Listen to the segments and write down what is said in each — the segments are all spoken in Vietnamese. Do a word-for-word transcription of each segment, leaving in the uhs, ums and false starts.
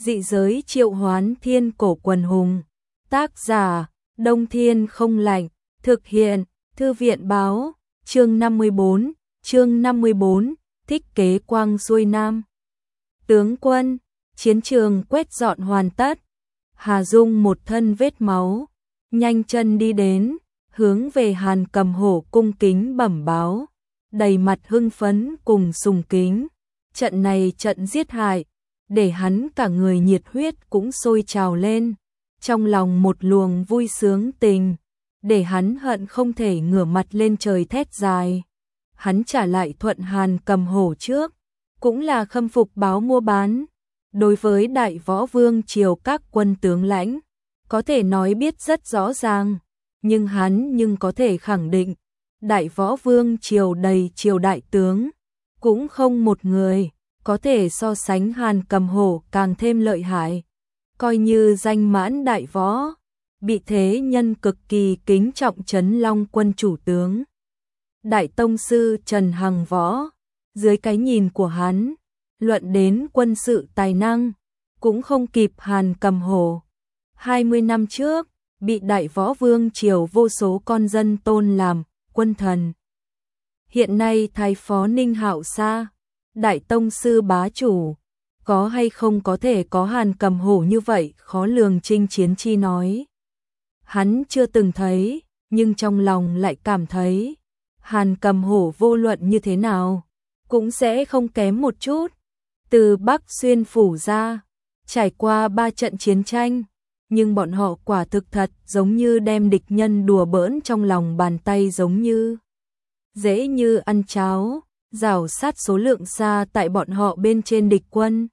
Dị giới triệu hoán thiên cổ quần hùng. Tác giả, Đông Thiên không lạnh. Thực hiện, Thư viện báo. Chương năm mươi bốn, chương năm mươi bốn, thích kế quang xuôi nam. Tướng quân, chiến trường quét dọn hoàn tất. Hà Dung một thân vết máu, nhanh chân đi đến, hướng về Hàn Cầm Hổ cung kính bẩm báo, đầy mặt hưng phấn cùng sùng kính. Trận này trận giết hại, để hắn cả người nhiệt huyết cũng sôi trào lên, trong lòng một luồng vui sướng tình, để hắn hận không thể ngửa mặt lên trời thét dài. Hắn trả lại thuận Hàn Cầm Hổ trước, cũng là khâm phục báo mua bán. Đối với Đại Võ Vương triều các quân tướng lãnh, có thể nói biết rất rõ ràng, nhưng hắn nhưng có thể khẳng định, Đại Võ Vương triều đầy triều đại tướng, cũng không một người có thể so sánh Hàn Cầm Hổ càng thêm lợi hại. Coi như danh mãn đại võ, bị thế nhân cực kỳ kính trọng Trấn Long quân chủ tướng. Đại tông sư Trần Hằng Võ, dưới cái nhìn của hắn, luận đến quân sự tài năng, cũng không kịp Hàn Cầm Hổ. hai mươi năm trước, bị Đại Võ Vương triều vô số con dân tôn làm quân thần. Hiện nay thái phó Ninh Hạo Sa, Đại tông sư bá chủ, có hay không có thể có Hàn Cầm Hổ như vậy khó lường chinh chiến chi nói. Hắn chưa từng thấy, nhưng trong lòng lại cảm thấy, Hàn Cầm Hổ vô luận như thế nào, cũng sẽ không kém một chút. Từ Bắc xuyên phủ ra, trải qua ba trận chiến tranh, nhưng bọn họ quả thực thật giống như đem địch nhân đùa bỡn trong lòng bàn tay, giống như dễ như ăn cháo, rào sát số lượng xa tại bọn họ bên trên địch quân.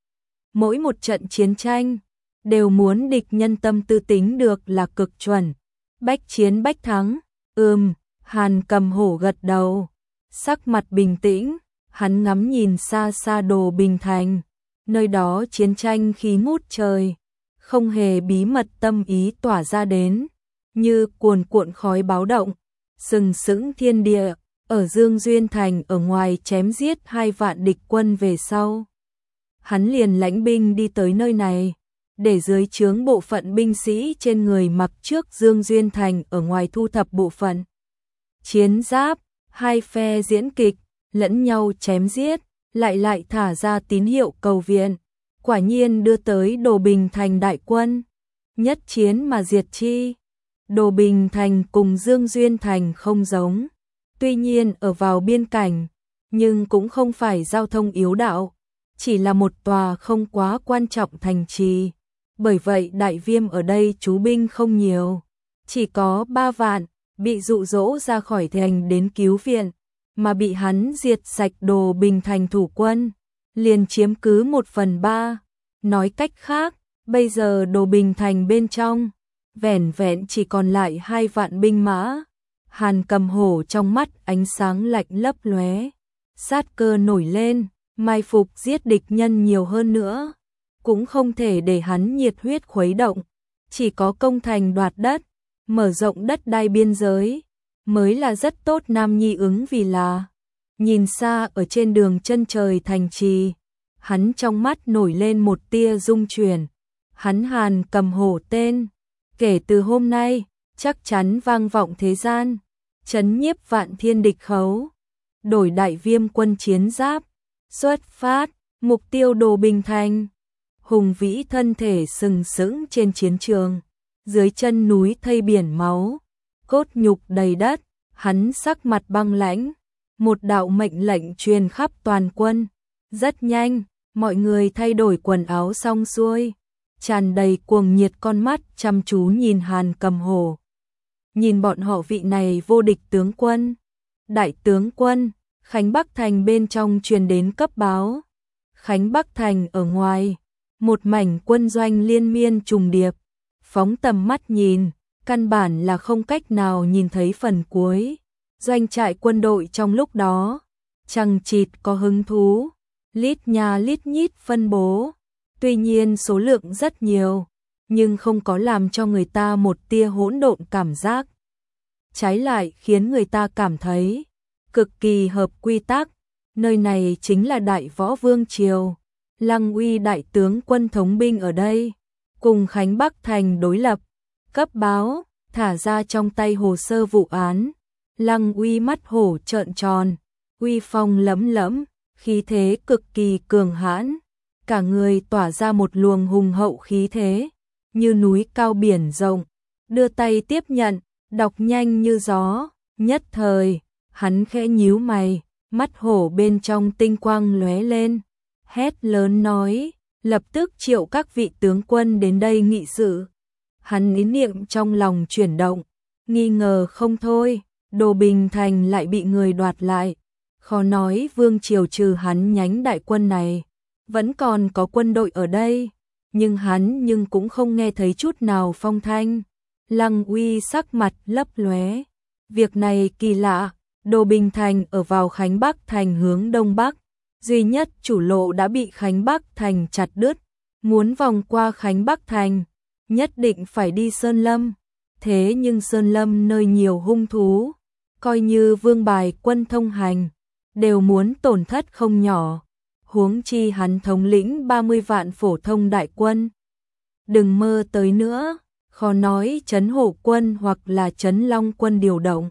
Mỗi một trận chiến tranh, đều muốn địch nhân tâm tư tính được là cực chuẩn, bách chiến bách thắng. Ừm, Hàn Cầm Hổ gật đầu, sắc mặt bình tĩnh, hắn ngắm nhìn xa xa Đồ Bình Thành, nơi đó chiến tranh khí ngút trời, không hề bí mật tâm ý tỏa ra đến, như cuồn cuộn khói báo động, sừng sững thiên địa. Ở Dương Duyên Thành ở ngoài chém giết hai vạn địch quân về sau, hắn liền lãnh binh đi tới nơi này, để dưới trướng bộ phận binh sĩ trên người mặc trước Dương Duyên Thành ở ngoài thu thập bộ phận chiến giáp, hai phe diễn kịch, lẫn nhau chém giết, lại lại thả ra tín hiệu cầu viện, quả nhiên đưa tới Đồ Bình Thành đại quân, nhất chiến mà diệt chi. Đồ Bình Thành cùng Dương Duyên Thành không giống, tuy nhiên ở vào biên cảnh, nhưng cũng không phải giao thông yếu đạo, chỉ là một tòa không quá quan trọng thành trì. Bởi vậy Đại Viêm ở đây trú binh không nhiều, chỉ có ba vạn, bị dụ dỗ ra khỏi thành đến cứu viện, mà bị hắn diệt sạch Đồ Bình Thành thủ quân, liền chiếm cứ một phần ba. Nói cách khác, bây giờ Đồ Bình Thành bên trong, vẻn vẹn chỉ còn lại hai vạn binh mã. Hàn Cầm Hổ trong mắt ánh sáng lạnh lấp lóe, sát cơ nổi lên, mai phục giết địch nhân nhiều hơn nữa, cũng không thể để hắn nhiệt huyết khuấy động, chỉ có công thành đoạt đất, mở rộng đất đai biên giới, mới là rất tốt. Nam Nhi ứng vì là, nhìn xa ở trên đường chân trời thành trì, hắn trong mắt nổi lên một tia rung chuyển, hắn Hàn Cầm Hổ tên, kể từ hôm nay, chắc chắn vang vọng thế gian, trấn nhiếp vạn thiên địch khấu. Đổi Đại Viêm quân chiến giáp, xuất phát, mục tiêu Đồ Bình Thành. Hùng vĩ thân thể sừng sững trên chiến trường, dưới chân núi thây biển máu, cốt nhục đầy đất, hắn sắc mặt băng lãnh, một đạo mệnh lệnh truyền khắp toàn quân. Rất nhanh, mọi người thay đổi quần áo xong xuôi, tràn đầy cuồng nhiệt con mắt chăm chú nhìn Hàn Cầm Hổ. Nhìn bọn họ vị này vô địch tướng quân. Đại tướng quân, Khánh Bắc Thành bên trong truyền đến cấp báo. Khánh Bắc Thành ở ngoài, một mảnh quân doanh liên miên trùng điệp, phóng tầm mắt nhìn, căn bản là không cách nào nhìn thấy phần cuối. Doanh trại quân đội trong lúc đó, chằng chịt có hứng thú, lít nhà lít nhít phân bố, tuy nhiên số lượng rất nhiều, nhưng không có làm cho người ta một tia hỗn độn cảm giác. Trái lại khiến người ta cảm thấy cực kỳ hợp quy tắc, nơi này chính là Đại Võ Vương triều, Lăng Uy đại tướng quân thống binh ở đây, cùng Khánh Bắc thành đối lập, cấp báo, thả ra trong tay hồ sơ vụ án. Lăng Uy mắt hổ trợn tròn, uy phong lẫm lẫm, khí thế cực kỳ cường hãn, cả người tỏa ra một luồng hùng hậu khí thế, như núi cao biển rộng, đưa tay tiếp nhận, đọc nhanh như gió, nhất thời, hắn khẽ nhíu mày, mắt hổ bên trong tinh quang lóe lên, hét lớn nói, lập tức triệu các vị tướng quân đến đây nghị sự. Hắn ý niệm trong lòng chuyển động, nghi ngờ không thôi, Đồ Bình Thành lại bị người đoạt lại, khó nói vương triều trừ hắn nhánh đại quân này, vẫn còn có quân đội ở đây, nhưng hắn nhưng cũng không nghe thấy chút nào phong thanh. Lăng Uy sắc mặt lấp lóe, việc này kỳ lạ, Đồ Bình Thành ở vào Khánh Bắc thành hướng đông bắc, duy nhất chủ lộ đã bị Khánh Bắc thành chặt đứt, muốn vòng qua Khánh Bắc thành, nhất định phải đi Sơn Lâm, thế nhưng Sơn Lâm nơi nhiều hung thú, coi như vương bài quân thông hành, đều muốn tổn thất không nhỏ, huống chi hắn thống lĩnh ba mươi vạn phổ thông đại quân. Đừng mơ tới nữa, khó nói Trấn Hổ quân hoặc là Trấn Long quân điều động.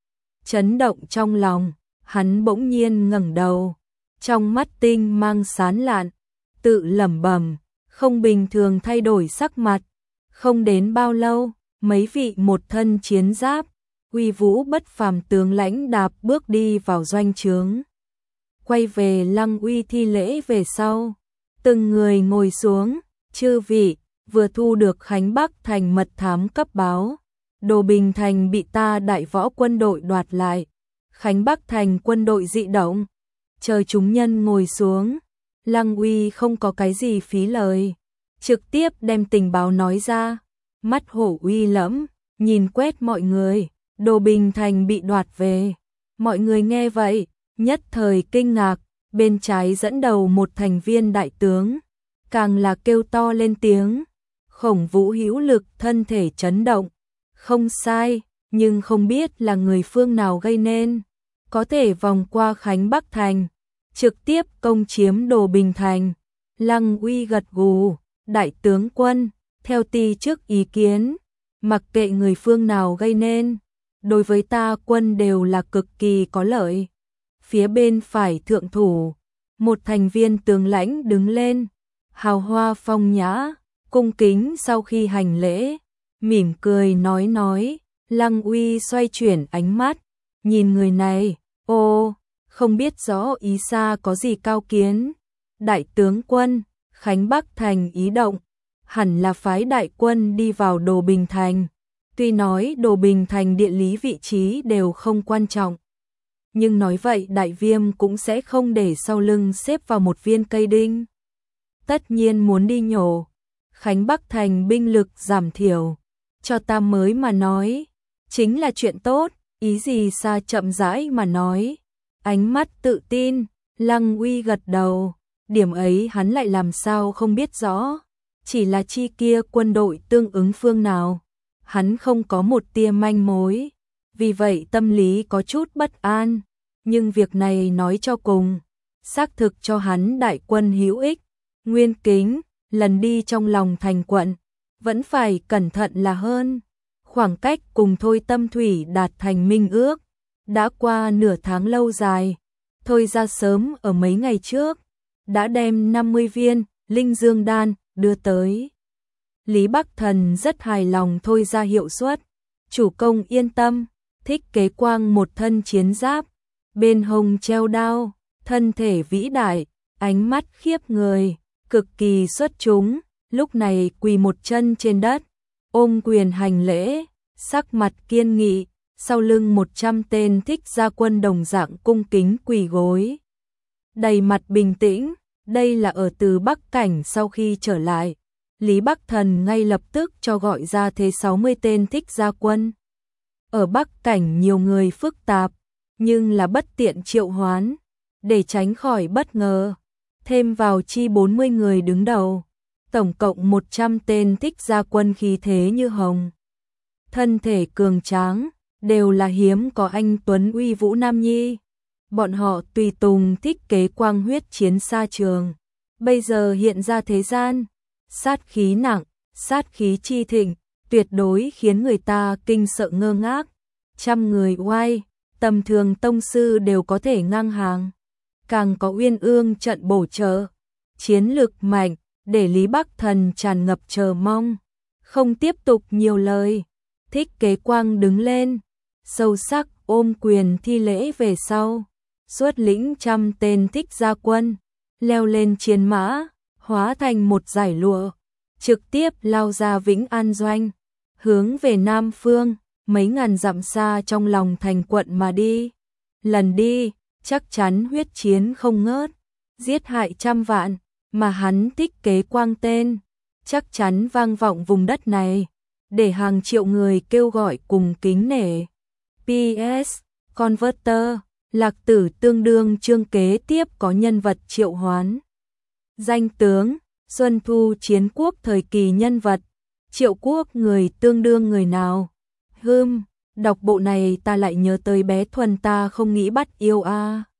Chấn động trong lòng, hắn bỗng nhiên ngẩng đầu, trong mắt tinh mang sán lạn, tự lẩm bẩm, không bình thường thay đổi sắc mặt. Không đến bao lâu, mấy vị một thân chiến giáp, uy vũ bất phàm tướng lãnh đạp bước đi vào doanh trướng. Quay về Lăng Uy thi lễ về sau, từng người ngồi xuống, chư vị, vừa thu được Khánh Bắc thành mật thám cấp báo, Đồ Bình Thành bị ta đại võ quân đội đoạt lại, Khánh Bắc thành quân đội dị động. Chờ chúng nhân ngồi xuống, Lăng Uy không có cái gì phí lời, trực tiếp đem tình báo nói ra, mắt hổ uy lẫm, nhìn quét mọi người, Đồ Bình Thành bị đoạt về. Mọi người nghe vậy, nhất thời kinh ngạc, bên trái dẫn đầu một thành viên đại tướng, càng là kêu to lên tiếng. Khổng Vũ hữu lực thân thể chấn động, không sai, nhưng không biết là người phương nào gây nên, có thể vòng qua Khánh Bắc thành, trực tiếp công chiếm Đồ Bình Thành. Lăng Uy gật gù, đại tướng quân, theo ti trước ý kiến, mặc kệ người phương nào gây nên, đối với ta quân đều là cực kỳ có lợi. Phía bên phải thượng thủ, một thành viên tướng lãnh đứng lên, hào hoa phong nhã, cung kính sau khi hành lễ, mỉm cười nói nói. Lăng Uy xoay chuyển ánh mắt, nhìn người này, ô, không biết rõ ý xa có gì cao kiến. Đại tướng quân, Khánh Bắc thành ý động, hẳn là phái đại quân đi vào Đồ Bình Thành. Tuy nói Đồ Bình Thành địa lý vị trí đều không quan trọng, nhưng nói vậy Đại Viêm cũng sẽ không để sau lưng xếp vào một viên cây đinh. Tất nhiên muốn đi nhổ, Khánh Bắc thành binh lực giảm thiểu, cho ta mới mà nói, chính là chuyện tốt, ý gì xa chậm rãi mà nói. Ánh mắt tự tin, Lăng Uy gật đầu, điểm ấy hắn lại làm sao không biết rõ, chỉ là chi kia quân đội tương ứng phương nào, hắn không có một tia manh mối, vì vậy tâm lý có chút bất an, nhưng việc này nói cho cùng, xác thực cho hắn đại quân hữu ích. Nguyên Kính, lần đi trong lòng thành quận, vẫn phải cẩn thận là hơn. Khoảng cách cùng Thôi Tâm Thủy đạt thành minh ước, đã qua nửa tháng lâu dài, Thôi ra sớm ở mấy ngày trước, đã đem năm mươi viên linh dương đan đưa tới. Lý Bắc Thần rất hài lòng Thôi ra hiệu suất, chủ công yên tâm, thích kế quang một thân chiến giáp, bên hông treo đao, thân thể vĩ đại, ánh mắt khiếp người, cực kỳ xuất chúng, lúc này quỳ một chân trên đất, ôm quyền hành lễ, sắc mặt kiên nghị, sau lưng một trăm tên thích gia quân đồng dạng cung kính quỳ gối. Đầy mặt bình tĩnh, đây là ở từ Bắc Cảnh sau khi trở lại. Lý Bắc Thần ngay lập tức cho gọi ra thế sáu mươi tên thích gia quân. Ở Bắc Cảnh nhiều người phức tạp, nhưng là bất tiện triệu hoán, để tránh khỏi bất ngờ. Thêm vào chi bốn mươi người đứng đầu, tổng cộng một trăm tên thích gia quân khí thế như hồng. Thân thể cường tráng, đều là hiếm có anh tuấn uy vũ nam nhi. Bọn họ tùy tùng thích kế quang huyết chiến xa trường, bây giờ hiện ra thế gian, sát khí nặng, sát khí chi thịnh, tuyệt đối khiến người ta kinh sợ ngơ ngác. Trăm người oai, tầm thường tông sư đều có thể ngang hàng. Càng có Uyên Ương trận bổ trợ, chiến lực mạnh, để Lý Bắc Thần tràn ngập chờ mong. Không tiếp tục nhiều lời, Thích Kế Quang đứng lên, sâu sắc ôm quyền thi lễ về sau, xuất lĩnh trăm tên thích gia quân, leo lên chiến mã, hóa thành một dải lụa, trực tiếp lao ra Vĩnh An Doanh, hướng về Nam Phương, mấy ngàn dặm xa trong lòng thành quận mà đi. Lần đi, chắc chắn huyết chiến không ngớt, giết hại trăm vạn, mà hắn Thích Kế Quang tên, chắc chắn vang vọng vùng đất này, để hàng triệu người kêu gọi cùng kính nể. pê ét Converter, Lạc Tử tương đương chương kế tiếp có nhân vật triệu hoán. Danh tướng, Xuân Thu chiến quốc thời kỳ nhân vật, triệu quốc người tương đương người nào? Hừm, đọc bộ này ta lại nhớ tới bé Thuần ta không nghĩ bắt yêu a. À.